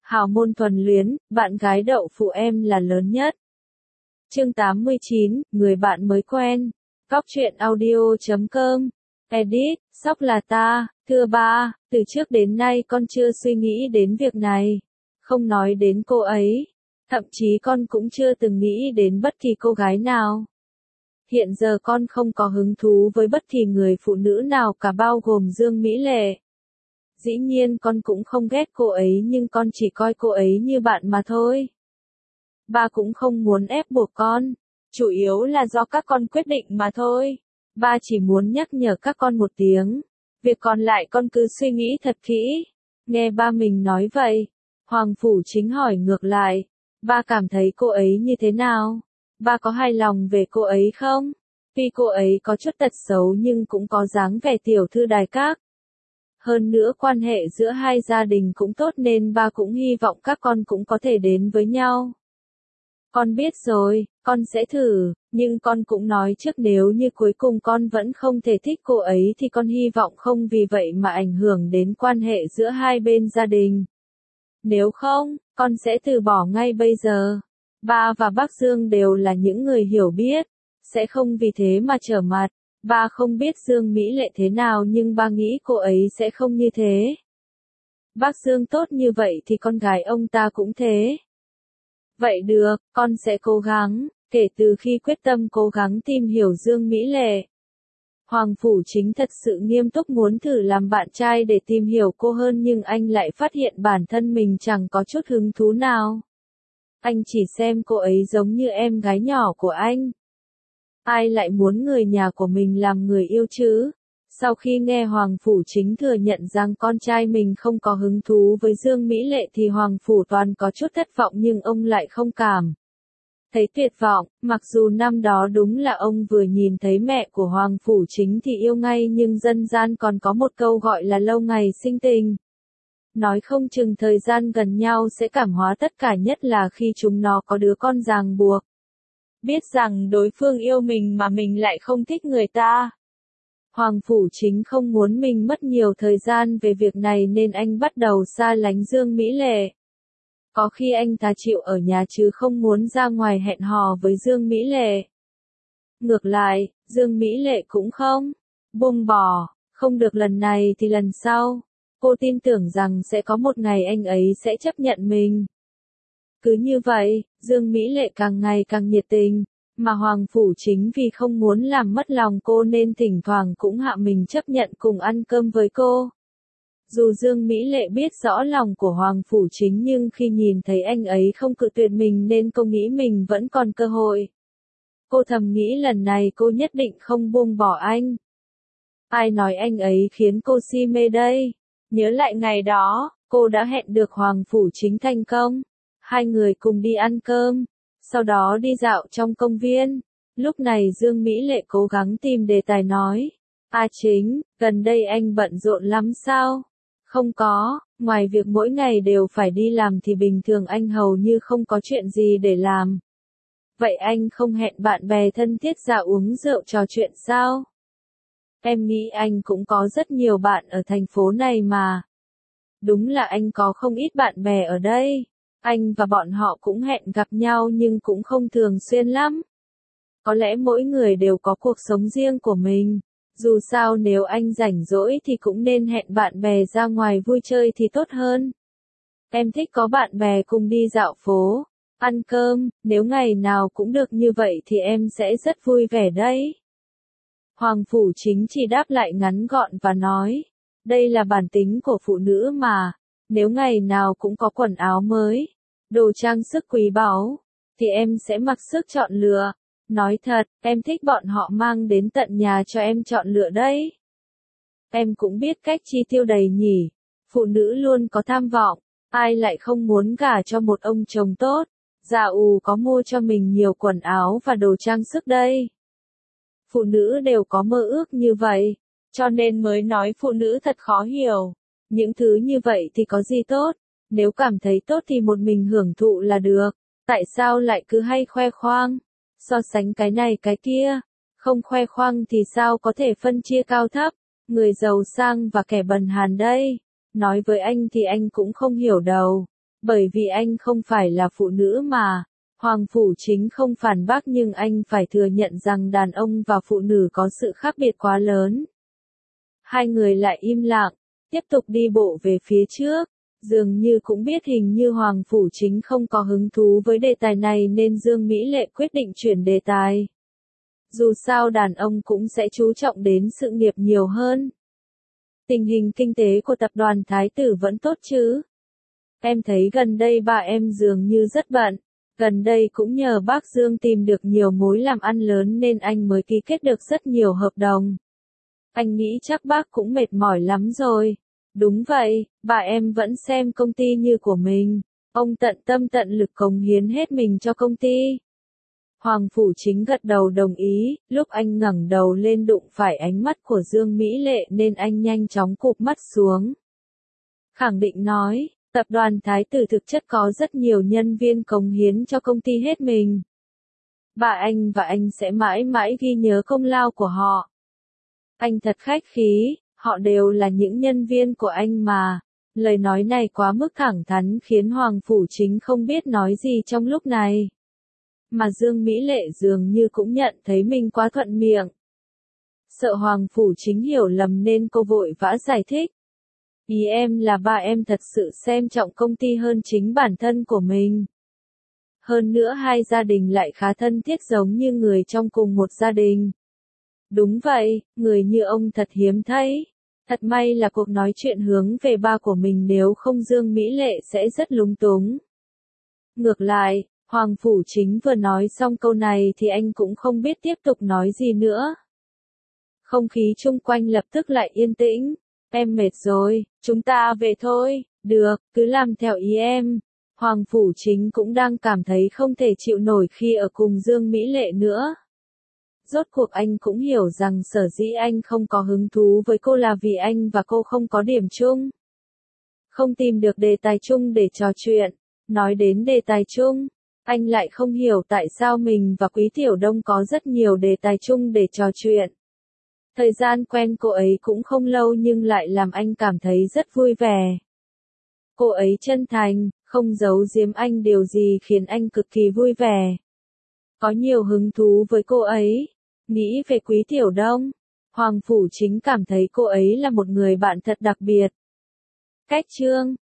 Hào môn thuần luyến, bạn gái đậu phụ em là lớn nhất. Chương 89, người bạn mới quen. Cóc truyện audio.com. Edit, sóc là ta, thưa ba, từ trước đến nay con chưa suy nghĩ đến việc này. Không nói đến cô ấy. Thậm chí con cũng chưa từng nghĩ đến bất kỳ cô gái nào. Hiện giờ con không có hứng thú với bất kỳ người phụ nữ nào cả bao gồm Dương Mỹ Lệ. Dĩ nhiên con cũng không ghét cô ấy nhưng con chỉ coi cô ấy như bạn mà thôi. Ba cũng không muốn ép buộc con, chủ yếu là do các con quyết định mà thôi. Ba chỉ muốn nhắc nhở các con một tiếng, việc còn lại con cứ suy nghĩ thật kỹ. Nghe ba mình nói vậy, Hoàng Phủ Chính hỏi ngược lại, ba cảm thấy cô ấy như thế nào? Ba có hài lòng về cô ấy không? Tuy cô ấy có chút tật xấu nhưng cũng có dáng vẻ tiểu thư đài các. Hơn nữa quan hệ giữa hai gia đình cũng tốt nên ba cũng hy vọng các con cũng có thể đến với nhau. Con biết rồi, con sẽ thử, nhưng con cũng nói trước nếu như cuối cùng con vẫn không thể thích cô ấy thì con hy vọng không vì vậy mà ảnh hưởng đến quan hệ giữa hai bên gia đình. Nếu không, con sẽ từ bỏ ngay bây giờ. Ba và bác Dương đều là những người hiểu biết, sẽ không vì thế mà trở mặt. Ba không biết Dương Mỹ Lệ thế nào nhưng ba nghĩ cô ấy sẽ không như thế. Bác Dương tốt như vậy thì con gái ông ta cũng thế. Vậy được, con sẽ cố gắng, kể từ khi quyết tâm cố gắng tìm hiểu Dương Mỹ Lệ. Hoàng Phủ Chính thật sự nghiêm túc muốn thử làm bạn trai để tìm hiểu cô hơn nhưng anh lại phát hiện bản thân mình chẳng có chút hứng thú nào. Anh chỉ xem cô ấy giống như em gái nhỏ của anh. Ai lại muốn người nhà của mình làm người yêu chứ? Sau khi nghe Hoàng Phủ Chính thừa nhận rằng con trai mình không có hứng thú với Dương Mỹ Lệ thì Hoàng Phủ Toàn có chút thất vọng nhưng ông lại không cảm thấy tuyệt vọng, mặc dù năm đó đúng là ông vừa nhìn thấy mẹ của Hoàng Phủ Chính thì yêu ngay nhưng dân gian còn có một câu gọi là lâu ngày sinh tình. Nói không chừng thời gian gần nhau sẽ cảm hóa tất cả nhất là khi chúng nó có đứa con ràng buộc. Biết rằng đối phương yêu mình mà mình lại không thích người ta. Hoàng Phủ Chính không muốn mình mất nhiều thời gian về việc này nên anh bắt đầu xa lánh Dương Mỹ Lệ. Có khi anh ta chịu ở nhà chứ không muốn ra ngoài hẹn hò với Dương Mỹ Lệ. Ngược lại, Dương Mỹ Lệ cũng không buông bỏ, không được lần này thì lần sau. Cô tin tưởng rằng sẽ có một ngày anh ấy sẽ chấp nhận mình. Cứ như vậy, Dương Mỹ Lệ càng ngày càng nhiệt tình, mà Hoàng Phủ Chính vì không muốn làm mất lòng cô nên thỉnh thoảng cũng hạ mình chấp nhận cùng ăn cơm với cô. Dù Dương Mỹ Lệ biết rõ lòng của Hoàng Phủ Chính nhưng khi nhìn thấy anh ấy không cự tuyệt mình nên cô nghĩ mình vẫn còn cơ hội. Cô thầm nghĩ lần này cô nhất định không buông bỏ anh. Ai nói anh ấy khiến cô si mê đây? Nhớ lại ngày đó, cô đã hẹn được Hoàng Phủ Chính thành công. Hai người cùng đi ăn cơm, sau đó đi dạo trong công viên. Lúc này Dương Mỹ Lệ cố gắng tìm đề tài nói. Chính, gần đây anh bận rộn lắm sao? Không có, ngoài việc mỗi ngày đều phải đi làm thì bình thường anh hầu như không có chuyện gì để làm. Vậy anh không hẹn bạn bè thân thiết ra uống rượu trò chuyện sao? Em nghĩ anh cũng có rất nhiều bạn ở thành phố này mà. Đúng là anh có không ít bạn bè ở đây. Anh và bọn họ cũng hẹn gặp nhau nhưng cũng không thường xuyên lắm. Có lẽ mỗi người đều có cuộc sống riêng của mình. Dù sao nếu anh rảnh rỗi thì cũng nên hẹn bạn bè ra ngoài vui chơi thì tốt hơn. Em thích có bạn bè cùng đi dạo phố, ăn cơm, nếu ngày nào cũng được như vậy thì em sẽ rất vui vẻ đấy. Hoàng Phủ Chính chỉ đáp lại ngắn gọn và nói, đây là bản tính của phụ nữ mà, nếu ngày nào cũng có quần áo mới, đồ trang sức quý báu, thì em sẽ mặc sức chọn lựa. Nói thật, em thích bọn họ mang đến tận nhà cho em chọn lựa đấy. Em cũng biết cách chi tiêu đầy nhỉ. Phụ nữ luôn có tham vọng, ai lại không muốn gả cho một ông chồng tốt. Dạ có mua cho mình nhiều quần áo và đồ trang sức đây. Phụ nữ đều có mơ ước như vậy, cho nên mới nói phụ nữ thật khó hiểu. Những thứ như vậy thì có gì tốt, nếu cảm thấy tốt thì một mình hưởng thụ là được. Tại sao lại cứ hay khoe khoang? So sánh cái này cái kia, không khoe khoang thì sao có thể phân chia cao thấp, người giàu sang và kẻ bần hàn đây. Nói với anh thì anh cũng không hiểu đâu. Bởi vì anh không phải là phụ nữ mà. Hoàng Phủ Chính không phản bác nhưng anh phải thừa nhận rằng đàn ông và phụ nữ có sự khác biệt quá lớn. Hai người lại im lặng, tiếp tục đi bộ về phía trước. Dường như cũng biết hình như Hoàng Phủ Chính không có hứng thú với đề tài này nên Dương Mỹ Lệ quyết định chuyển đề tài. Dù sao đàn ông cũng sẽ chú trọng đến sự nghiệp nhiều hơn. Tình hình kinh tế của tập đoàn Thái Tử vẫn tốt chứ? Em thấy gần đây ba em dường như rất bận. Gần đây cũng nhờ bác Dương tìm được nhiều mối làm ăn lớn nên anh mới ký kết được rất nhiều hợp đồng. Anh nghĩ chắc bác cũng mệt mỏi lắm rồi. Đúng vậy, bà em vẫn xem công ty như của mình. Ông tận tâm tận lực cống hiến hết mình cho công ty. Hoàng Phủ Chính gật đầu đồng ý, lúc anh ngẩng đầu lên đụng phải ánh mắt của Dương Mỹ Lệ nên anh nhanh chóng cụp mắt xuống. Khẳng định nói, tập đoàn Thái Tử thực chất có rất nhiều nhân viên cống hiến cho công ty hết mình. Bà anh và anh sẽ mãi mãi ghi nhớ công lao của họ. Anh thật khách khí, họ đều là những nhân viên của anh mà. Lời nói này quá mức thẳng thắn khiến Hoàng Phủ Chính không biết nói gì trong lúc này. Mà Dương Mỹ Lệ dường như cũng nhận thấy mình quá thuận miệng. Sợ Hoàng Phủ Chính hiểu lầm nên cô vội vã giải thích. Ý em là ba em thật sự xem trọng công ty hơn chính bản thân của mình. Hơn nữa hai gia đình lại khá thân thiết giống như người trong cùng một gia đình. Đúng vậy, người như ông thật hiếm thấy. Thật may là cuộc nói chuyện hướng về ba của mình nếu không Dương Mỹ Lệ sẽ rất lúng túng. Ngược lại, Hoàng Phủ Chính vừa nói xong câu này thì anh cũng không biết tiếp tục nói gì nữa. Không khí chung quanh lập tức lại yên tĩnh. Em mệt rồi, chúng ta về thôi. Được, cứ làm theo ý em. Hoàng Phủ Chính cũng đang cảm thấy không thể chịu nổi khi ở cùng Dương Mỹ Lệ nữa. Rốt cuộc anh cũng hiểu rằng sở dĩ anh không có hứng thú với cô là vì anh và cô không có điểm chung. Không tìm được đề tài chung để trò chuyện. Nói đến đề tài chung, anh lại không hiểu tại sao mình và Quý Tiểu Đông có rất nhiều đề tài chung để trò chuyện. Thời gian quen cô ấy cũng không lâu nhưng lại làm anh cảm thấy rất vui vẻ. Cô ấy chân thành, không giấu giếm anh điều gì khiến anh cực kỳ vui vẻ. Có nhiều hứng thú với cô ấy. Nghĩ về Quý Tiểu Đông, Hoàng Phủ Chính cảm thấy cô ấy là một người bạn thật đặc biệt. Cách chương